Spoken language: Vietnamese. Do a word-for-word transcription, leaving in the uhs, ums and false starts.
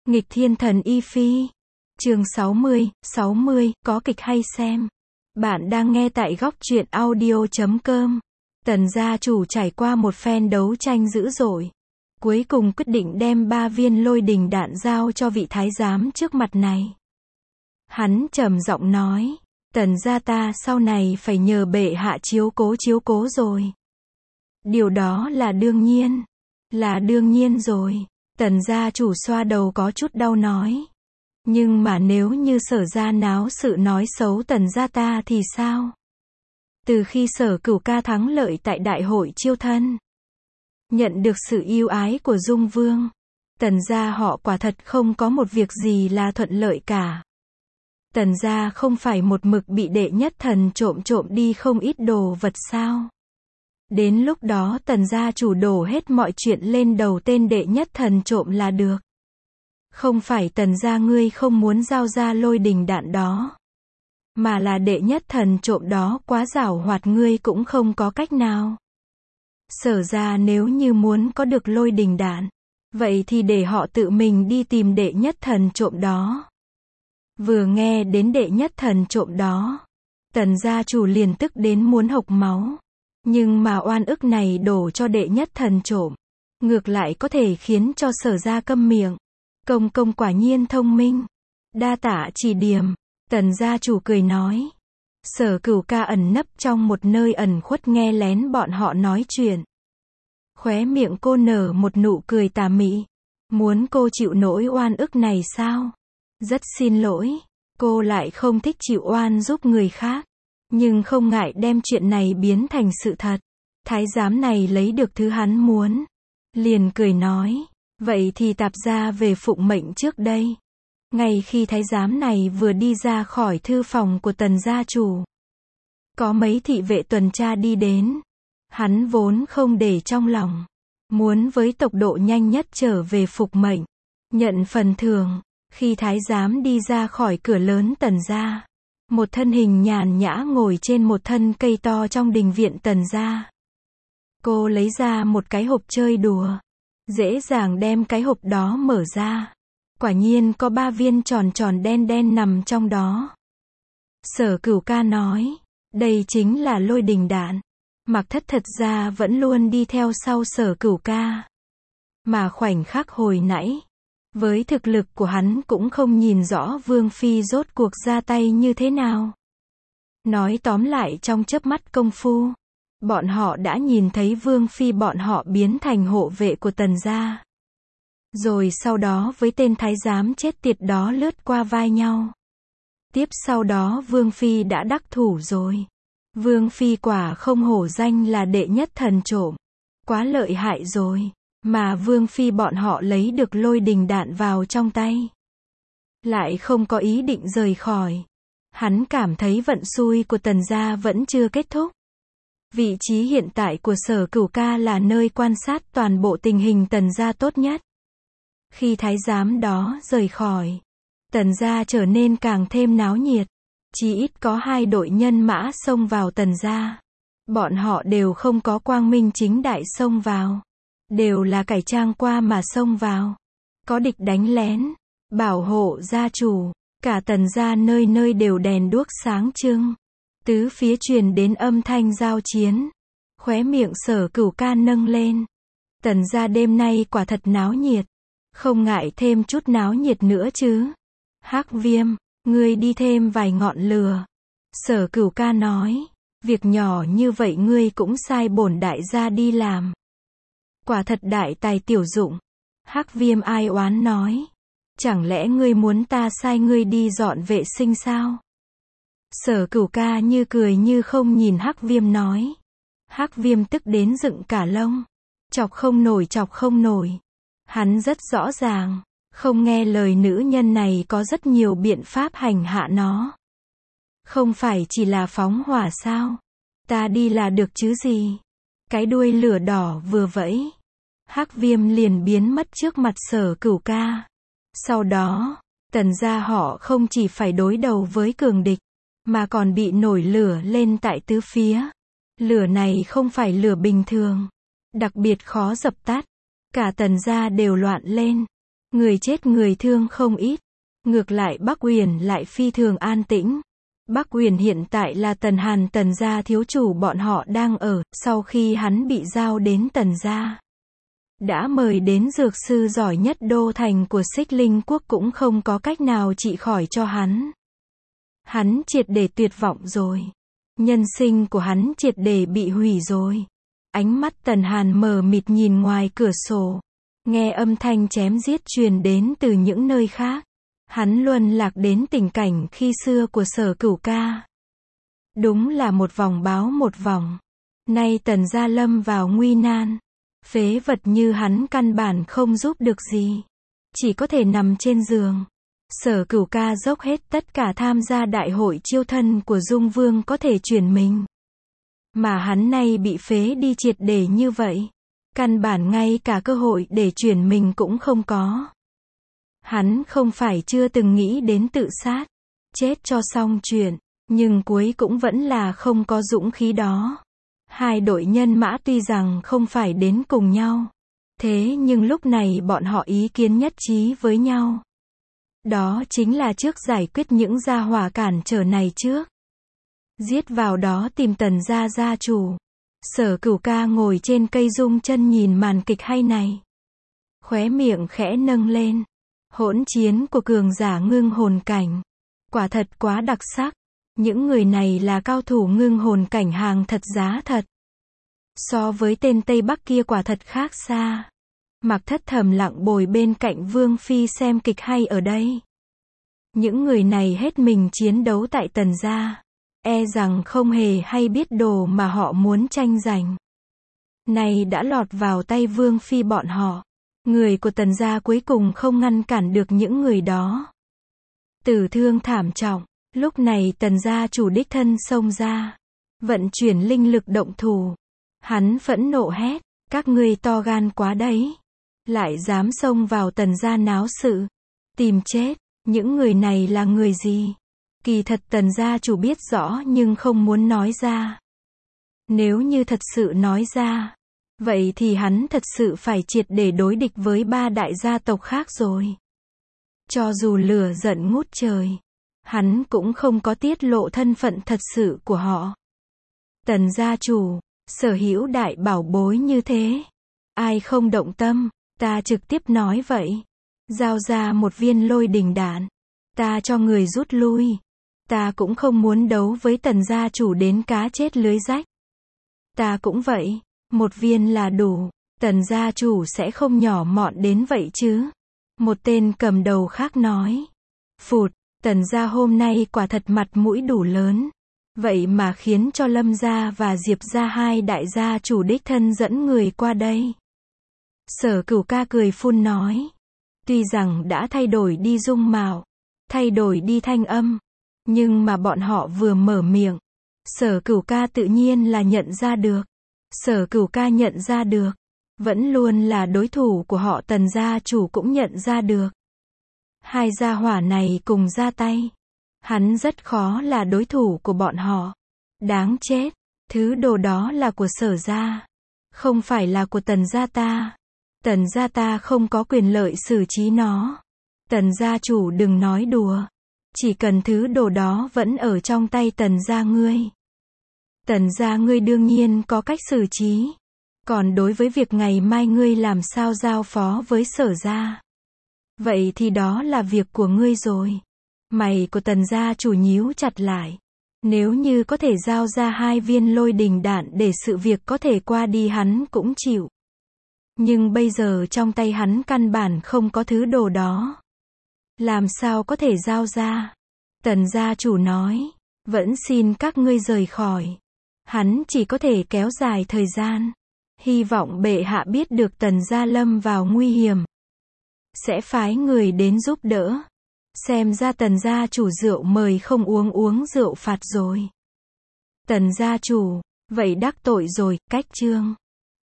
Nghịch thiên thần y phi. Chương sáu mươi, sáu mươi, có kịch hay xem. Bạn đang nghe tại góc truyện audio chấm com. Tần gia chủ trải qua một phen đấu tranh dữ dội. Cuối cùng quyết định đem ba viên lôi đình đạn giao cho vị thái giám trước mặt này. Hắn trầm giọng nói, tần gia ta sau này phải nhờ bệ hạ chiếu cố chiếu cố rồi. Điều đó là đương nhiên. Là đương nhiên rồi. Tần gia chủ xoa đầu có chút đau nói. Nhưng mà nếu như Sở gia náo sự nói xấu tần gia ta thì sao? Từ khi Sở Cửu ca thắng lợi tại đại hội chiêu thân, nhận được sự yêu ái của Dung Vương, tần gia họ quả thật không có một việc gì là thuận lợi cả. Tần gia không phải một mực bị đệ nhất thần trộm trộm đi không ít đồ vật sao? Đến lúc đó tần gia chủ đổ hết mọi chuyện lên đầu tên đệ nhất thần trộm là được. Không phải tần gia ngươi không muốn giao ra lôi đình đạn đó, mà là đệ nhất thần trộm đó quá giảo hoạt, ngươi cũng không có cách nào. Sở gia nếu như muốn có được lôi đình đạn, vậy thì để họ tự mình đi tìm đệ nhất thần trộm đó. Vừa nghe đến đệ nhất thần trộm đó, tần gia chủ liền tức đến muốn hộc máu. Nhưng mà oan ức này đổ cho đệ nhất thần trộm, ngược lại có thể khiến cho Sở gia câm miệng. Công công quả nhiên thông minh. Đa tạ chỉ điểm. Tần gia chủ cười nói. Sở Cửu ca ẩn nấp trong một nơi ẩn khuất nghe lén bọn họ nói chuyện. Khóe miệng cô nở một nụ cười tà mị. Muốn cô chịu nỗi oan ức này sao? Rất xin lỗi, cô lại không thích chịu oan giúp người khác. Nhưng không ngại đem chuyện này biến thành sự thật. Thái giám này lấy được thứ hắn muốn. Liền cười nói. Vậy thì tạp gia về phụng mệnh trước đây. Ngay khi thái giám này vừa đi ra khỏi thư phòng của tần gia chủ, có mấy thị vệ tuần tra đi đến. Hắn vốn không để trong lòng, muốn với tốc độ nhanh nhất trở về phục mệnh, nhận phần thưởng. Khi thái giám đi ra khỏi cửa lớn tần gia, một thân hình nhàn nhã ngồi trên một thân cây to trong đình viện tần gia. Cô lấy ra một cái hộp chơi đùa, dễ dàng đem cái hộp đó mở ra. Quả nhiên có ba viên tròn tròn đen đen nằm trong đó. Sở Cửu ca nói, đây chính là lôi đình đạn. Mặc Thất thật ra vẫn luôn đi theo sau Sở Cửu ca. Mà khoảnh khắc hồi nãy, với thực lực của hắn cũng không nhìn rõ Vương Phi rốt cuộc ra tay như thế nào. Nói tóm lại trong chớp mắt công phu, bọn họ đã nhìn thấy Vương Phi bọn họ biến thành hộ vệ của tần gia. Rồi sau đó với tên thái giám chết tiệt đó lướt qua vai nhau. Tiếp sau đó Vương Phi đã đắc thủ rồi. Vương Phi quả không hổ danh là đệ nhất thần trộm. Quá lợi hại rồi. Mà Vương Phi bọn họ lấy được lôi đình đạn vào trong tay, lại không có ý định rời khỏi. Hắn cảm thấy vận xui của tần gia vẫn chưa kết thúc. Vị trí hiện tại của Sở Cửu ca là nơi quan sát toàn bộ tình hình tần gia tốt nhất. Khi thái giám đó rời khỏi, tần gia trở nên càng thêm náo nhiệt. Chỉ ít có hai đội nhân mã xông vào tần gia. Bọn họ đều không có quang minh chính đại xông vào, đều là cải trang qua mà xông vào. Có địch đánh lén, bảo hộ gia chủ. Cả tần gia nơi nơi đều đèn đuốc sáng trưng. Tứ phía truyền đến âm thanh giao chiến. Khóe miệng Sở Cửu ca nâng lên. Tần gia đêm nay quả thật náo nhiệt. Không ngại thêm chút náo nhiệt nữa chứ. Hắc Viêm, ngươi đi thêm vài ngọn lửa. Sở Cửu ca nói. Việc nhỏ như vậy ngươi cũng sai bổn đại gia đi làm. Quả thật đại tài tiểu dụng. Hắc Viêm ai oán nói. Chẳng lẽ ngươi muốn ta sai ngươi đi dọn vệ sinh sao? Sở Cửu ca như cười như không nhìn Hắc Viêm nói. Hắc Viêm tức đến dựng cả lông. Chọc không nổi chọc không nổi. Hắn rất rõ ràng, không nghe lời nữ nhân này có rất nhiều biện pháp hành hạ nó. Không phải chỉ là phóng hỏa sao? Ta đi là được chứ gì? Cái đuôi lửa đỏ vừa vẫy, Hắc Viêm liền biến mất trước mặt Sở Cửu ca. Sau đó, tần gia họ không chỉ phải đối đầu với cường địch, mà còn bị nổi lửa lên tại tứ phía. Lửa này không phải lửa bình thường, đặc biệt khó dập tắt. Cả tần gia đều loạn lên. Người chết người thương không ít. Ngược lại Bắc Uyển lại phi thường an tĩnh. Bắc Uyển hiện tại là Tần Hàn Tần gia thiếu chủ bọn họ đang ở, sau khi hắn bị giao đến Tần gia. Đã mời đến dược sư giỏi nhất đô thành của Xích Linh quốc cũng không có cách nào trị khỏi cho hắn. Hắn triệt để tuyệt vọng rồi. Nhân sinh của hắn triệt để bị hủy rồi. Ánh mắt Tần Hàn mờ mịt nhìn ngoài cửa sổ. Nghe âm thanh chém giết truyền đến từ những nơi khác. Hắn luân lạc đến tình cảnh khi xưa của Sở Cửu ca. Đúng là một vòng báo một vòng. Nay Tần gia lâm vào nguy nan. Phế vật như hắn căn bản không giúp được gì. Chỉ có thể nằm trên giường. Sở Cửu ca dốc hết tất cả tham gia đại hội chiêu thân của Dung Vương có thể chuyển mình. Mà hắn nay bị phế đi triệt để như vậy. Căn bản ngay cả cơ hội để chuyển mình cũng không có. Hắn không phải chưa từng nghĩ đến tự sát. Chết cho xong chuyện. Nhưng cuối cũng vẫn là không có dũng khí đó. Hai đội nhân mã tuy rằng không phải đến cùng nhau. Thế nhưng lúc này bọn họ ý kiến nhất trí với nhau. Đó chính là trước giải quyết những gia hỏa cản trở này trước. Giết vào đó tìm Tần gia gia chủ. Sở Cửu ca ngồi trên cây rung chân nhìn màn kịch hay này. Khóe miệng khẽ nâng lên. Hỗn chiến của cường giả ngưng hồn cảnh. Quả thật quá đặc sắc. Những người này là cao thủ ngưng hồn cảnh hàng thật giá thật. So với tên Tây Bắc kia quả thật khác xa. Mặc Thất thầm lặng bồi bên cạnh Vương Phi xem kịch hay ở đây. Những người này hết mình chiến đấu tại Tần gia. E rằng không hề hay biết đồ mà họ muốn tranh giành. Này đã lọt vào tay Vương Phi bọn họ. Người của Tần gia cuối cùng không ngăn cản được những người đó. Tử thương thảm trọng. Lúc này Tần gia chủ đích thân xông ra. Vận chuyển linh lực động thủ. Hắn phẫn nộ hét. Các ngươi to gan quá đấy. Lại dám xông vào Tần gia náo sự. Tìm chết. Những người này là người gì? Kỳ thật Tần gia chủ biết rõ nhưng không muốn nói ra. Nếu như thật sự nói ra. Vậy thì hắn thật sự phải triệt để đối địch với ba đại gia tộc khác rồi. Cho dù lửa giận ngút trời. Hắn cũng không có tiết lộ thân phận thật sự của họ. Tần gia chủ, sở hữu đại bảo bối như thế. Ai không động tâm, ta trực tiếp nói vậy. Giao ra một viên lôi đình đạn. Ta cho người rút lui. Ta cũng không muốn đấu với Tần gia chủ đến cá chết lưới rách. Ta cũng vậy, một viên là đủ. Tần gia chủ sẽ không nhỏ mọn đến vậy chứ. Một tên cầm đầu khác nói. Phụt. Tần gia hôm nay quả thật mặt mũi đủ lớn. Vậy mà khiến cho Lâm gia và Diệp gia hai đại gia chủ đích thân dẫn người qua đây. Sở Cửu ca cười phun nói. Tuy rằng đã thay đổi đi dung mạo, thay đổi đi thanh âm, nhưng mà bọn họ vừa mở miệng. Sở Cửu ca tự nhiên là nhận ra được. Sở Cửu ca nhận ra được. Vẫn luôn là đối thủ của họ Tần gia chủ cũng nhận ra được. Hai gia hỏa này cùng ra tay. Hắn rất khó là đối thủ của bọn họ. Đáng chết. Thứ đồ đó là của Sở gia. Không phải là của Tần gia ta. Tần gia ta không có quyền lợi xử trí nó. Tần gia chủ đừng nói đùa. Chỉ cần thứ đồ đó vẫn ở trong tay Tần gia ngươi. Tần gia ngươi đương nhiên có cách xử trí. Còn đối với việc ngày mai ngươi làm sao giao phó với Sở gia. Vậy thì đó là việc của ngươi rồi. Mày của Tần gia chủ nhíu chặt lại. Nếu như có thể giao ra hai viên lôi đình đạn để sự việc có thể qua đi hắn cũng chịu. Nhưng bây giờ trong tay hắn căn bản không có thứ đồ đó. Làm sao có thể giao ra? Tần gia chủ nói. Vẫn xin các ngươi rời khỏi. Hắn chỉ có thể kéo dài thời gian. Hy vọng bệ hạ biết được Tần gia lâm vào nguy hiểm. Sẽ phái người đến giúp đỡ. Xem ra Tần gia chủ rượu mời không uống uống rượu phạt rồi. Tần gia chủ, vậy đắc tội rồi, cách chương.